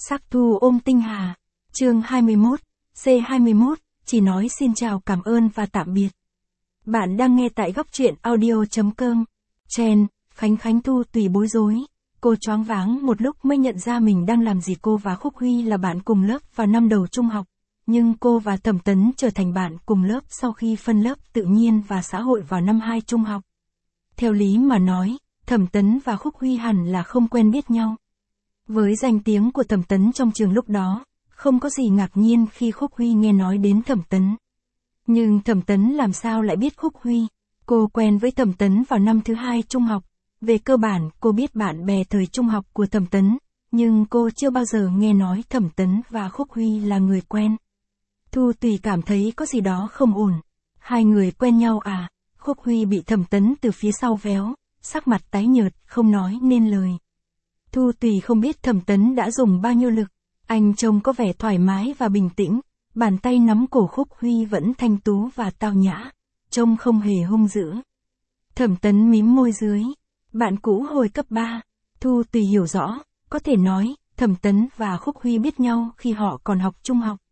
Sắc thu ôm tinh hà. Chương 21, C21, chỉ nói xin chào cảm ơn và tạm biệt. Bạn đang nghe tại góc truyện audio.com. Chen, Khánh Thu Tùy bối rối. Cô choáng váng một lúc mới nhận ra mình đang làm gì. Cô và Khúc Huy là bạn cùng lớp vào năm đầu trung học. Nhưng cô và Thẩm Tấn trở thành bạn cùng lớp sau khi phân lớp tự nhiên và xã hội vào năm 2 trung học. Theo lý mà nói, Thẩm Tấn và Khúc Huy hẳn là không quen biết nhau. Với danh tiếng của Thẩm Tấn trong trường lúc đó, không có gì ngạc nhiên khi Khúc Huy nghe nói đến Thẩm Tấn. Nhưng Thẩm Tấn làm sao lại biết Khúc Huy? Cô quen với Thẩm Tấn vào năm thứ 2 trung học. Về cơ bản, cô biết bạn bè thời trung học của Thẩm Tấn, nhưng cô chưa bao giờ nghe nói Thẩm Tấn và Khúc Huy là người quen. Thu Tùy cảm thấy có gì đó không ổn. Hai người quen nhau à? Khúc Huy bị Thẩm Tấn từ phía sau véo, sắc mặt tái nhợt, không nói nên lời. Thu Tùy không biết Thẩm Tấn đã dùng bao nhiêu lực. Anh trông có vẻ thoải mái và bình tĩnh, bàn tay nắm cổ Khúc Huy vẫn thanh tú và tao nhã, trông không hề hung dữ. Thẩm Tấn mím môi dưới. Bạn cũ hồi cấp 3. Thu Tùy hiểu rõ, có thể nói, Thẩm Tấn và Khúc Huy biết nhau khi họ còn học trung học.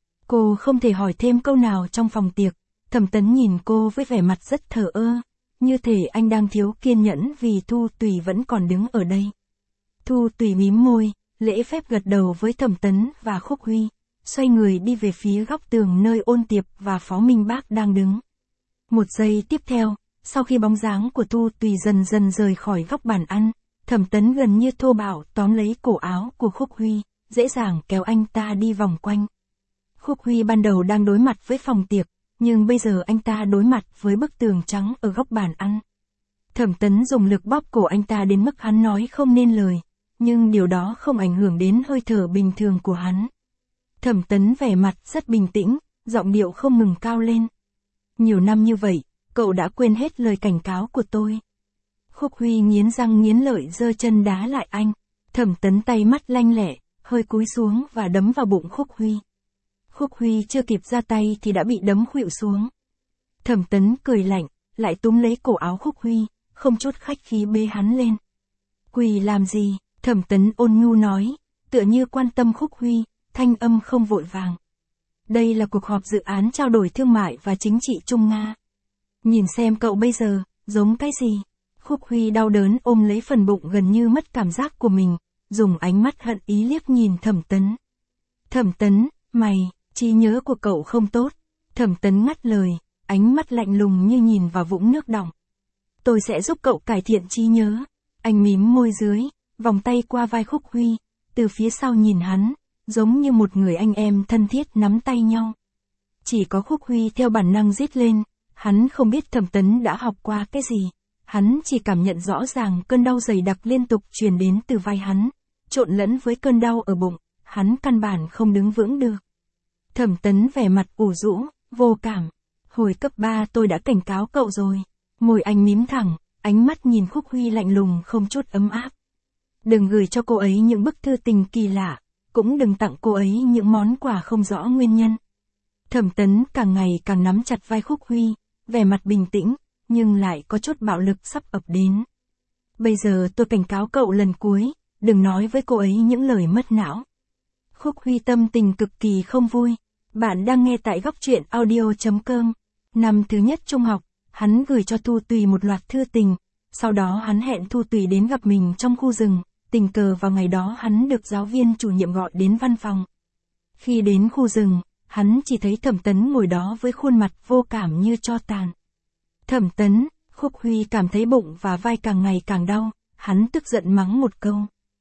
Cô không thể hỏi thêm câu nào trong phòng tiệc. Thẩm Tấn nhìn cô với vẻ mặt rất thờ ơ, như thể anh đang thiếu kiên nhẫn vì Thu Tùy vẫn còn đứng ở đây. Thu Tùy mím môi, lễ phép gật đầu với Thẩm Tấn và Khúc Huy, xoay người đi về phía góc tường nơi Ôn Tiệp và Phó Minh Bác đang đứng. Một giây tiếp theo, sau khi bóng dáng của Thu Tùy dần dần rời khỏi góc bàn ăn, Thẩm Tấn gần như thô bạo tóm lấy cổ áo của Khúc Huy, dễ dàng kéo anh ta đi vòng quanh. Khúc Huy ban đầu đang đối mặt với phòng tiệc, nhưng bây giờ anh ta đối mặt với bức tường trắng ở góc bàn ăn. Thẩm Tấn dùng lực bóp cổ anh ta đến mức hắn nói không nên lời, nhưng điều đó không ảnh hưởng đến hơi thở bình thường của hắn. Thẩm Tấn vẻ mặt rất bình tĩnh, giọng điệu không ngừng cao lên. Nhiều năm như vậy, cậu đã quên hết lời cảnh cáo của tôi. Khúc Huy nghiến răng nghiến lợi giơ chân đá lại anh. Thẩm Tấn tay mắt lanh lẹ, hơi cúi xuống và đấm vào bụng Khúc Huy. Khúc Huy chưa kịp ra tay thì đã bị đấm khuỵu xuống. Thẩm Tấn cười lạnh, lại túm lấy cổ áo Khúc Huy, không chút khách khí bế hắn lên. Quỳ làm gì? Thẩm Tấn ôn nhu nói, tựa như quan tâm Khúc Huy, thanh âm không vội vàng. Đây là cuộc họp dự án trao đổi thương mại và chính trị Trung Nga. Nhìn xem cậu bây giờ, giống cái gì? Khúc Huy đau đớn ôm lấy phần bụng gần như mất cảm giác của mình, dùng ánh mắt hận ý liếc nhìn Thẩm Tấn. Thẩm Tấn, mày, trí nhớ của cậu không tốt. Thẩm Tấn ngắt lời, ánh mắt lạnh lùng như nhìn vào vũng nước đọng. Tôi sẽ giúp cậu cải thiện trí nhớ. Anh mím môi dưới, vòng tay qua vai Khúc Huy, từ phía sau nhìn hắn, giống như một người anh em thân thiết nắm tay nhau. Chỉ có Khúc Huy theo bản năng rít lên, hắn không biết Thẩm Tấn đã học qua cái gì. Hắn chỉ cảm nhận rõ ràng cơn đau dày đặc liên tục truyền đến từ vai hắn, trộn lẫn với cơn đau ở bụng, hắn căn bản không đứng vững được. Thẩm Tấn vẻ mặt ủ rũ, vô cảm. Hồi cấp 3 tôi đã cảnh cáo cậu rồi. Môi anh mím thẳng, ánh mắt nhìn Khúc Huy lạnh lùng không chút ấm áp. Đừng gửi cho cô ấy những bức thư tình kỳ lạ, cũng đừng tặng cô ấy những món quà không rõ nguyên nhân. Thẩm Tấn càng ngày càng nắm chặt vai Khúc Huy, vẻ mặt bình tĩnh, nhưng lại có chút bạo lực sắp ập đến. Bây giờ tôi cảnh cáo cậu lần cuối, đừng nói với cô ấy những lời mất não. Khúc Huy tâm tình cực kỳ không vui. Bạn đang nghe tại góc truyện audio.com. Năm thứ nhất trung học, hắn gửi cho Thu Tùy một loạt thư tình, sau đó hắn hẹn Thu Tùy đến gặp mình trong khu rừng, tình cờ vào ngày đó hắn được giáo viên chủ nhiệm gọi đến văn phòng. Khi đến khu rừng, hắn chỉ thấy Thẩm Tấn ngồi đó với khuôn mặt vô cảm như tro tàn. Thẩm Tấn, Khúc Huy cảm thấy bụng và vai càng ngày càng đau, hắn tức giận mắng một câu.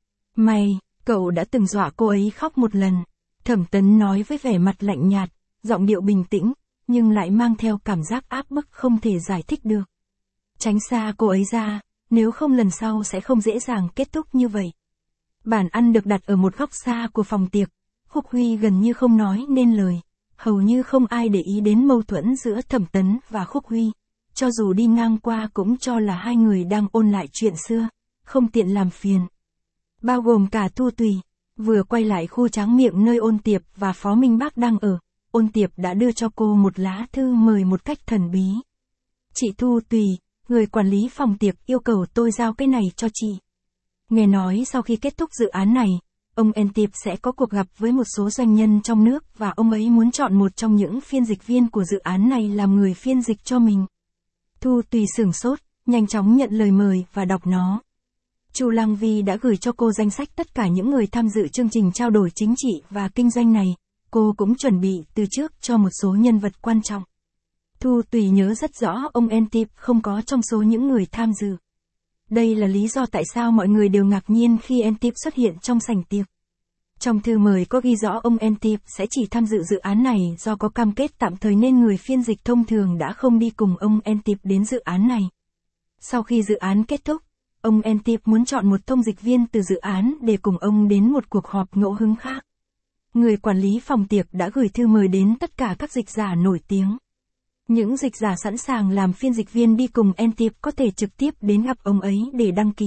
Mày, cậu đã từng dọa cô ấy khóc một lần. Thẩm Tấn nói với vẻ mặt lạnh nhạt, giọng điệu bình tĩnh, nhưng lại mang theo cảm giác áp bức không thể giải thích được. Tránh xa cô ấy ra, nếu không lần sau sẽ không dễ dàng kết thúc như vậy. Bàn ăn được đặt ở một góc xa của phòng tiệc, Khúc Huy gần như không nói nên lời, hầu như không ai để ý đến mâu thuẫn giữa Thẩm Tấn và Khúc Huy, cho dù đi ngang qua cũng cho là hai người đang ôn lại chuyện xưa, không tiện làm phiền. Bao gồm cả Thu Tùy. Vừa quay lại khu tráng miệng nơi Ôn Tiệp và Phó Minh Bác đang ở, Ôn Tiệp đã đưa cho cô một lá thư mời một cách thần bí. Chị Thu Tùy, người quản lý phòng tiệc yêu cầu tôi giao cái này cho chị. Nghe nói sau khi kết thúc dự án này, ông Antip sẽ có cuộc gặp với một số doanh nhân trong nước và ông ấy muốn chọn một trong những phiên dịch viên của dự án này làm người phiên dịch cho mình. Thu Tùy sửng sốt, nhanh chóng nhận lời mời và đọc nó. Chu Lăng Vi đã gửi cho cô danh sách tất cả những người tham dự chương trình trao đổi chính trị và kinh doanh này, cô cũng chuẩn bị từ trước cho một số nhân vật quan trọng. Thu Tùy nhớ rất rõ ông Antip không có trong số những người tham dự. Đây là lý do tại sao mọi người đều ngạc nhiên khi Antip xuất hiện trong sảnh tiệc. Trong thư mời có ghi rõ ông Antip sẽ chỉ tham dự dự án này do có cam kết tạm thời nên người phiên dịch thông thường đã không đi cùng ông Antip đến dự án này. Sau khi dự án kết thúc, ông Antip muốn chọn một thông dịch viên từ dự án để cùng ông đến một cuộc họp ngẫu hứng khác. Người quản lý phòng tiệc đã gửi thư mời đến tất cả các dịch giả nổi tiếng. Những dịch giả sẵn sàng làm phiên dịch viên đi cùng Antip có thể trực tiếp đến gặp ông ấy để đăng ký.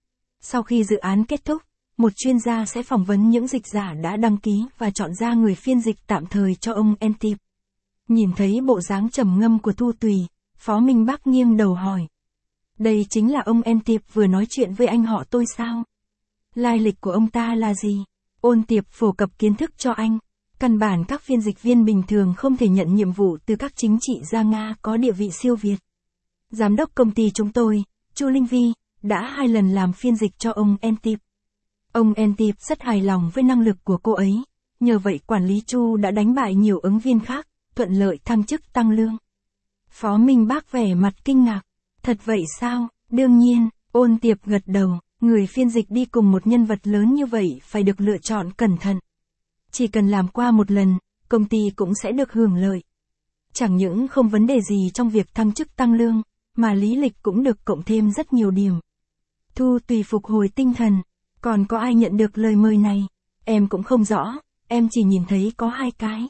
Sau khi dự án kết thúc, một chuyên gia sẽ phỏng vấn những dịch giả đã đăng ký và chọn ra người phiên dịch tạm thời cho ông Antip. Nhìn thấy bộ dáng trầm ngâm của Thu Tùy, Phó Minh Bác nghiêng đầu hỏi. Đây chính là ông Antip vừa nói chuyện với anh họ tôi sao? Lai lịch của ông ta là gì? Ôn Tiệp phổ cập kiến thức cho anh. Căn bản các phiên dịch viên bình thường không thể nhận nhiệm vụ từ các chính trị gia Nga có địa vị siêu việt. Giám đốc công ty chúng tôi, Chu Linh Vi, đã 2 lần làm phiên dịch cho ông Antip. Ông Antip rất hài lòng với năng lực của cô ấy, nhờ vậy quản lý Chu đã đánh bại nhiều ứng viên khác, thuận lợi thăng chức tăng lương. Phó Minh Bác vẻ mặt kinh ngạc. Thật vậy sao? Đương nhiên, Ôn Tiệp gật đầu, người phiên dịch đi cùng một nhân vật lớn như vậy phải được lựa chọn cẩn thận. Chỉ cần làm qua một lần, công ty cũng sẽ được hưởng lợi. Chẳng những không vấn đề gì trong việc thăng chức tăng lương, mà lý lịch cũng được cộng thêm rất nhiều điểm. Thu Tùy phục hồi tinh thần, còn có ai nhận được lời mời này? Em cũng không rõ, em chỉ nhìn thấy có 2 cái.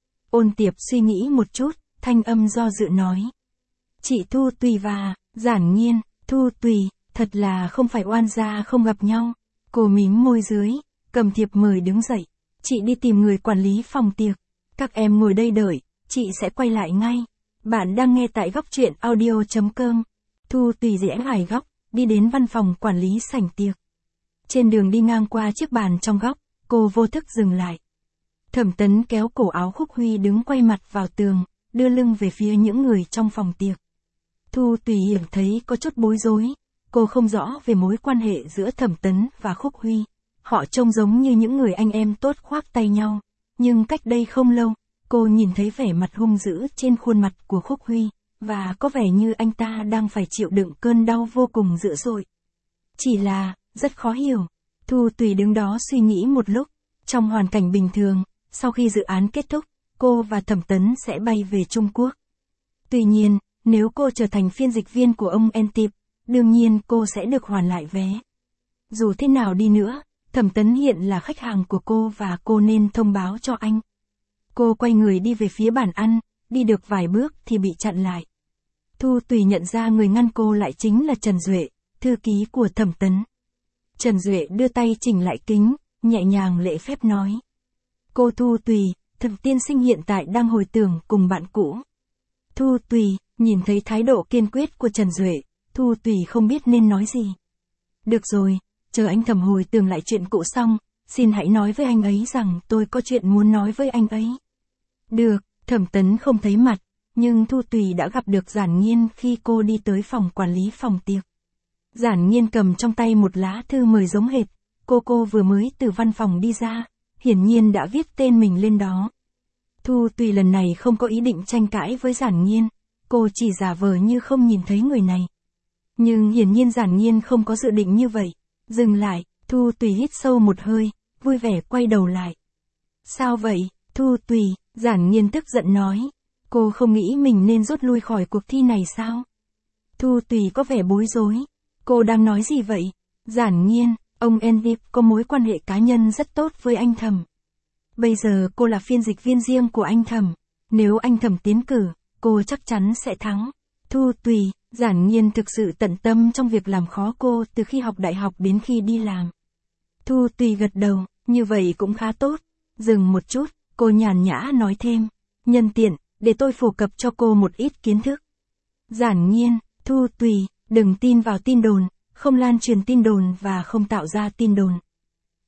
Ôn Tiệp suy nghĩ một chút, thanh âm do dự nói. Chị Thu Tùy và Giản Nghiên. Thu Tùy, thật là không phải oan gia không gặp nhau. Cô mím môi dưới, cầm thiệp mời đứng dậy. Chị đi tìm người quản lý phòng tiệc. Các em ngồi đây đợi, chị sẽ quay lại ngay. Bạn đang nghe tại góc truyện audio.com. Thu Tùy rẽ ngoài góc, đi đến văn phòng quản lý sảnh tiệc. Trên đường đi ngang qua chiếc bàn trong góc, cô vô thức dừng lại. Thẩm Tấn kéo cổ áo Khúc Huy đứng quay mặt vào tường, đưa lưng về phía những người trong phòng tiệc. Thu Tùy hiểu thấy có chút bối rối, cô không rõ về mối quan hệ giữa Thẩm Tấn và Khúc Huy. Họ trông giống như những người anh em tốt khoác tay nhau, nhưng cách đây không lâu, cô nhìn thấy vẻ mặt hung dữ trên khuôn mặt của Khúc Huy, và có vẻ như anh ta đang phải chịu đựng cơn đau vô cùng dữ dội. Chỉ là, rất khó hiểu. Thu Tùy đứng đó suy nghĩ một lúc, trong hoàn cảnh bình thường, sau khi dự án kết thúc, cô và Thẩm Tấn sẽ bay về Trung Quốc. Tuy nhiên, nếu cô trở thành phiên dịch viên của ông Antip, đương nhiên cô sẽ được hoàn lại vé. Dù thế nào đi nữa, Thẩm Tấn hiện là khách hàng của cô và cô nên thông báo cho anh. Cô quay người đi về phía bàn ăn, đi được vài bước thì bị chặn lại. Thu Tùy nhận ra người ngăn cô lại chính là Trần Duệ, thư ký của Thẩm Tấn. Trần Duệ đưa tay chỉnh lại kính, nhẹ nhàng lễ phép nói. Cô Thu Tùy, Thẩm tiên sinh hiện tại đang hồi tưởng cùng bạn cũ. Thu Tùy, nhìn thấy thái độ kiên quyết của Trần Duệ, Thu Tùy không biết nên nói gì. Được rồi, chờ anh Thẩm hồi tưởng lại chuyện cũ xong, xin hãy nói với anh ấy rằng tôi có chuyện muốn nói với anh ấy. Được, Thẩm Tấn không thấy mặt, nhưng Thu Tùy đã gặp được Giản Nghiên khi cô đi tới phòng quản lý phòng tiệc. Giản Nghiên cầm trong tay một lá thư mời giống hệt, cô vừa mới từ văn phòng đi ra, hiển nhiên đã viết tên mình lên đó. Thu Tùy lần này không có ý định tranh cãi với Giản Nghiên, cô chỉ giả vờ như không nhìn thấy người này. Nhưng hiển nhiên Giản Nghiên không có dự định như vậy. Dừng lại, Thu Tùy hít sâu một hơi, vui vẻ quay đầu lại. Sao vậy, Thu Tùy? Giản Nghiên tức giận nói. Cô không nghĩ mình nên rút lui khỏi cuộc thi này sao? Thu Tùy có vẻ bối rối. Cô đang nói gì vậy? Giản Nghiên, ông Antip có mối quan hệ cá nhân rất tốt với anh Thẩm. Bây giờ cô là phiên dịch viên riêng của anh Thẩm. Nếu anh Thẩm tiến cử, cô chắc chắn sẽ thắng. Thu Tùy, Giản Nghiên thực sự tận tâm trong việc làm khó cô từ khi học đại học đến khi đi làm. Thu Tùy gật đầu, như vậy cũng khá tốt. Dừng một chút, cô nhàn nhã nói thêm. Nhân tiện, để tôi phổ cập cho cô một ít kiến thức. Giản Nghiên, Thu Tùy, đừng tin vào tin đồn, không lan truyền tin đồn và không tạo ra tin đồn.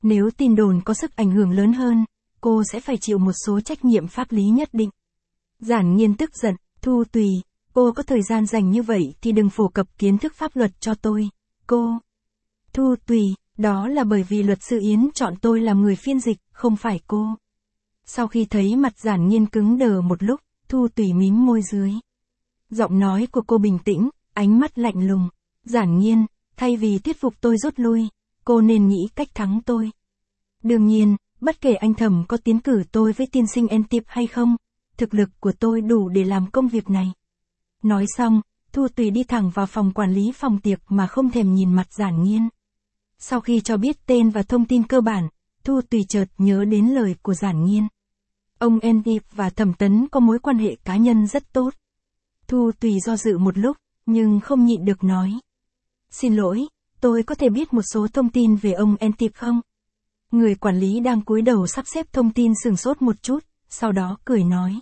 Nếu tin đồn có sức ảnh hưởng lớn hơn, cô sẽ phải chịu một số trách nhiệm pháp lý nhất định. Giản Nhiên tức giận, Thu Tùy, cô có thời gian dành như vậy thì đừng phổ cập kiến thức pháp luật cho tôi. Cô. Thu Tùy, đó là bởi vì luật sư Yến chọn tôi làm người phiên dịch, không phải cô. Sau khi thấy mặt Giản Nhiên cứng đờ một lúc, Thu Tùy mím môi dưới. Giọng nói của cô bình tĩnh, ánh mắt lạnh lùng. Giản Nhiên, thay vì thuyết phục tôi rút lui, cô nên nghĩ cách thắng tôi. Đương nhiên, bất kể anh Thẩm có tiến cử tôi với tiên sinh Entip hay không, thực lực của tôi đủ để làm công việc này. Nói xong, Thu Tùy đi thẳng vào phòng quản lý phòng tiệc mà không thèm nhìn mặt Giản Nhiên. Sau khi cho biết tên và thông tin cơ bản, Thu Tùy chợt nhớ đến lời của Giản Nhiên. Ông Entip và Thẩm Tấn có mối quan hệ cá nhân rất tốt. Thu Tùy do dự một lúc, nhưng không nhịn được nói. Xin lỗi, tôi có thể biết một số thông tin về ông Entip không? Người quản lý đang cúi đầu sắp xếp thông tin sửng sốt một chút, sau đó cười nói.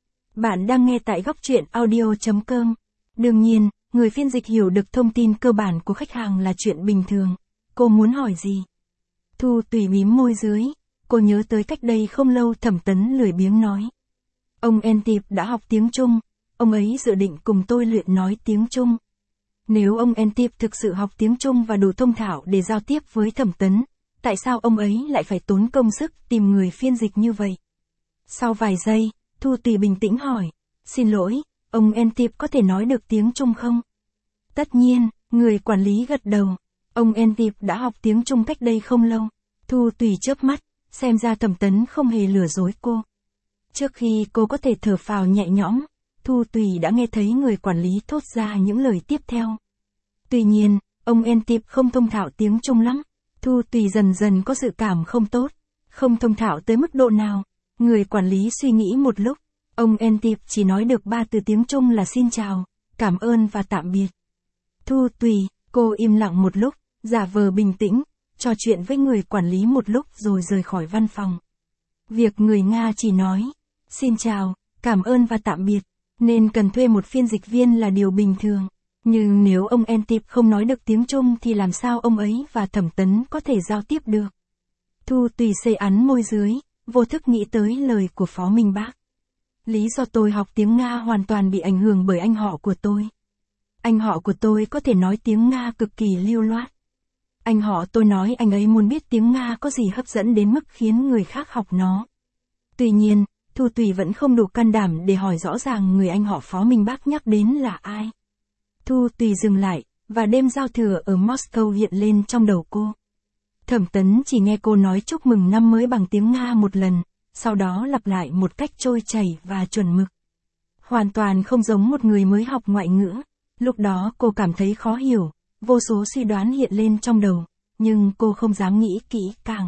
Bạn đang nghe tại góc truyện audio.com. Đương nhiên, người phiên dịch hiểu được thông tin cơ bản của khách hàng là chuyện bình thường. Cô muốn hỏi gì? Thu Tùy mím môi dưới, cô nhớ tới cách đây không lâu Thẩm Tấn lười biếng nói. Ông Entip đã học tiếng Trung, ông ấy dự định cùng tôi luyện nói tiếng Trung. Nếu ông Entip thực sự học tiếng Trung và đủ thông thạo để giao tiếp với Thẩm Tấn, tại sao ông ấy lại phải tốn công sức tìm người phiên dịch như vậy? Sau vài giây, Thu Tùy bình tĩnh hỏi, xin lỗi, ông Entip có thể nói được tiếng Trung không? Tất nhiên, người quản lý gật đầu. Ông Entip đã học tiếng Trung cách đây không lâu. Thu Tùy chớp mắt, xem ra Thẩm Tấn không hề lừa dối cô. Trước khi cô có thể thở phào nhẹ nhõm, Thu Tùy đã nghe thấy người quản lý thốt ra những lời tiếp theo. Tuy nhiên, ông Entip không thông thạo tiếng Trung lắm. Thu Tùy dần dần có dự cảm không tốt. Không thông thạo tới mức độ nào. Người quản lý suy nghĩ một lúc. Ông Entip chỉ nói được 3 từ tiếng Trung là xin chào, cảm ơn và tạm biệt. Thu Tùy, cô im lặng một lúc, giả vờ bình tĩnh, trò chuyện với người quản lý một lúc rồi rời khỏi văn phòng. Việc người Nga chỉ nói, xin chào, cảm ơn và tạm biệt, nên cần thuê một phiên dịch viên là điều bình thường. Nhưng nếu ông Entip không nói được tiếng Trung thì làm sao ông ấy và Thẩm Tấn có thể giao tiếp được? Thu Tùy xây ắn môi dưới, vô thức nghĩ tới lời của Phó Minh Bác. Lý do tôi học tiếng Nga hoàn toàn bị ảnh hưởng bởi anh họ của tôi. Anh họ của tôi có thể nói tiếng Nga cực kỳ lưu loát. Anh họ tôi nói anh ấy muốn biết tiếng Nga có gì hấp dẫn đến mức khiến người khác học nó. Tuy nhiên, Thu Tùy vẫn không đủ can đảm để hỏi rõ ràng người anh họ Phó Minh Bác nhắc đến là ai. Thu Tùy dừng lại, và đêm giao thừa ở Moscow hiện lên trong đầu cô. Thẩm Tấn chỉ nghe cô nói chúc mừng năm mới bằng tiếng Nga một lần, sau đó lặp lại một cách trôi chảy và chuẩn mực. Hoàn toàn không giống một người mới học ngoại ngữ. Lúc đó cô cảm thấy khó hiểu, vô số suy đoán hiện lên trong đầu, nhưng cô không dám nghĩ kỹ càng.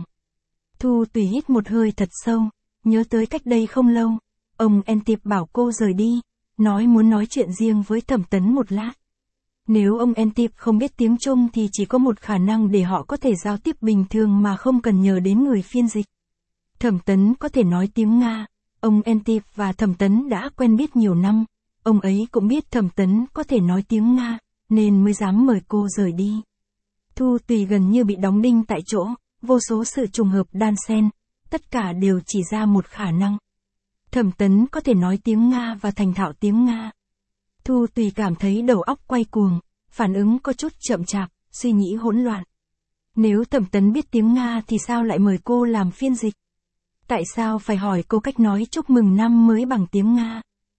Thu Tùy hít một hơi thật sâu, nhớ tới cách đây không lâu, ông Entip bảo cô rời đi, nói muốn nói chuyện riêng với Thẩm Tấn một lát. Nếu ông Entip không biết tiếng Trung thì chỉ có một khả năng để họ có thể giao tiếp bình thường mà không cần nhờ đến người phiên dịch. Thẩm Tấn có thể nói tiếng Nga, ông Entip và Thẩm Tấn đã quen biết nhiều năm, ông ấy cũng biết Thẩm Tấn có thể nói tiếng Nga, nên mới dám mời cô rời đi. Thu Tùy gần như bị đóng đinh tại chỗ, vô số sự trùng hợp đan xen, tất cả đều chỉ ra một khả năng. Thẩm Tấn có thể nói tiếng Nga và thành thạo tiếng Nga. Thu Tùy cảm thấy đầu óc quay cuồng, phản ứng có chút chậm chạp, suy nghĩ hỗn loạn. Nếu Thẩm Tấn biết tiếng Nga thì sao lại mời cô làm phiên dịch? Tại sao phải hỏi cô cách nói chúc mừng năm mới bằng tiếng Nga?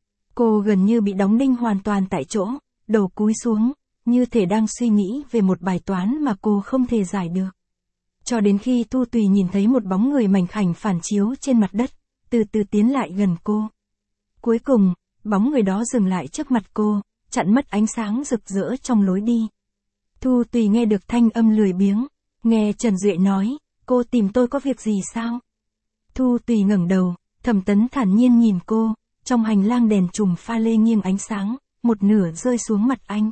Cô gần như bị đóng đinh hoàn toàn tại chỗ, đầu cúi xuống, như thể đang suy nghĩ về một bài toán mà cô không thể giải được. Cho đến khi Thu Tùy nhìn thấy một bóng người mảnh khảnh phản chiếu trên mặt đất, từ từ tiến lại gần cô. Cuối cùng, bóng người đó dừng lại trước mặt cô, chặn mất ánh sáng rực rỡ trong lối đi. Thu Tùy nghe được thanh âm lười biếng, nghe Trần Duệ nói, cô tìm tôi có việc gì sao? Thu Tùy ngẩng đầu, Thẩm Tấn thản nhiên nhìn cô, trong hành lang đèn chùm pha lê nghiêng ánh sáng, một nửa rơi xuống mặt anh.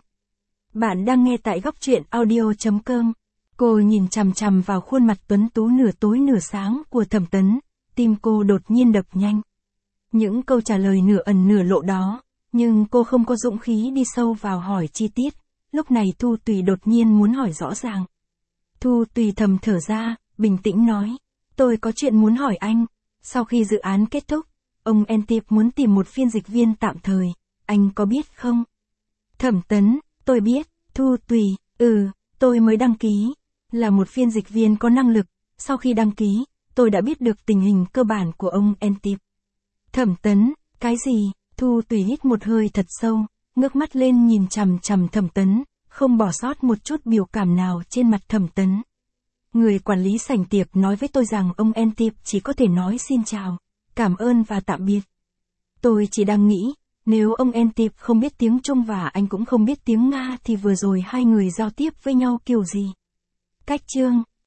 Bạn đang nghe tại góc truyện audio.com. Cô nhìn chằm chằm vào khuôn mặt tuấn tú nửa tối nửa sáng của Thẩm Tấn, tim cô đột nhiên đập nhanh. Những câu trả lời nửa ẩn nửa lộ đó, nhưng cô không có dũng khí đi sâu vào hỏi chi tiết, lúc này Thu Tùy đột nhiên muốn hỏi rõ ràng. Thu Tùy thầm thở ra, bình tĩnh nói. Tôi có chuyện muốn hỏi anh. Sau khi dự án kết thúc, ông Antip muốn tìm một phiên dịch viên tạm thời. Anh có biết không? Thẩm Tấn, tôi biết. Thu Tùy, tôi mới đăng ký. Là một phiên dịch viên có năng lực. Sau khi đăng ký, tôi đã biết được tình hình cơ bản của ông Antip. Thẩm Tấn, cái gì? Thu Tùy hít một hơi thật sâu, ngước mắt lên nhìn chằm chằm Thẩm Tấn, không bỏ sót một chút biểu cảm nào trên mặt Thẩm Tấn. Người quản lý sảnh tiệc nói với tôi rằng ông Antip chỉ có thể nói xin chào, cảm ơn và tạm biệt. Tôi chỉ đang nghĩ, nếu ông Antip không biết tiếng Trung và anh cũng không biết tiếng Nga thì vừa rồi hai người giao tiếp với nhau kiểu gì? Cách chương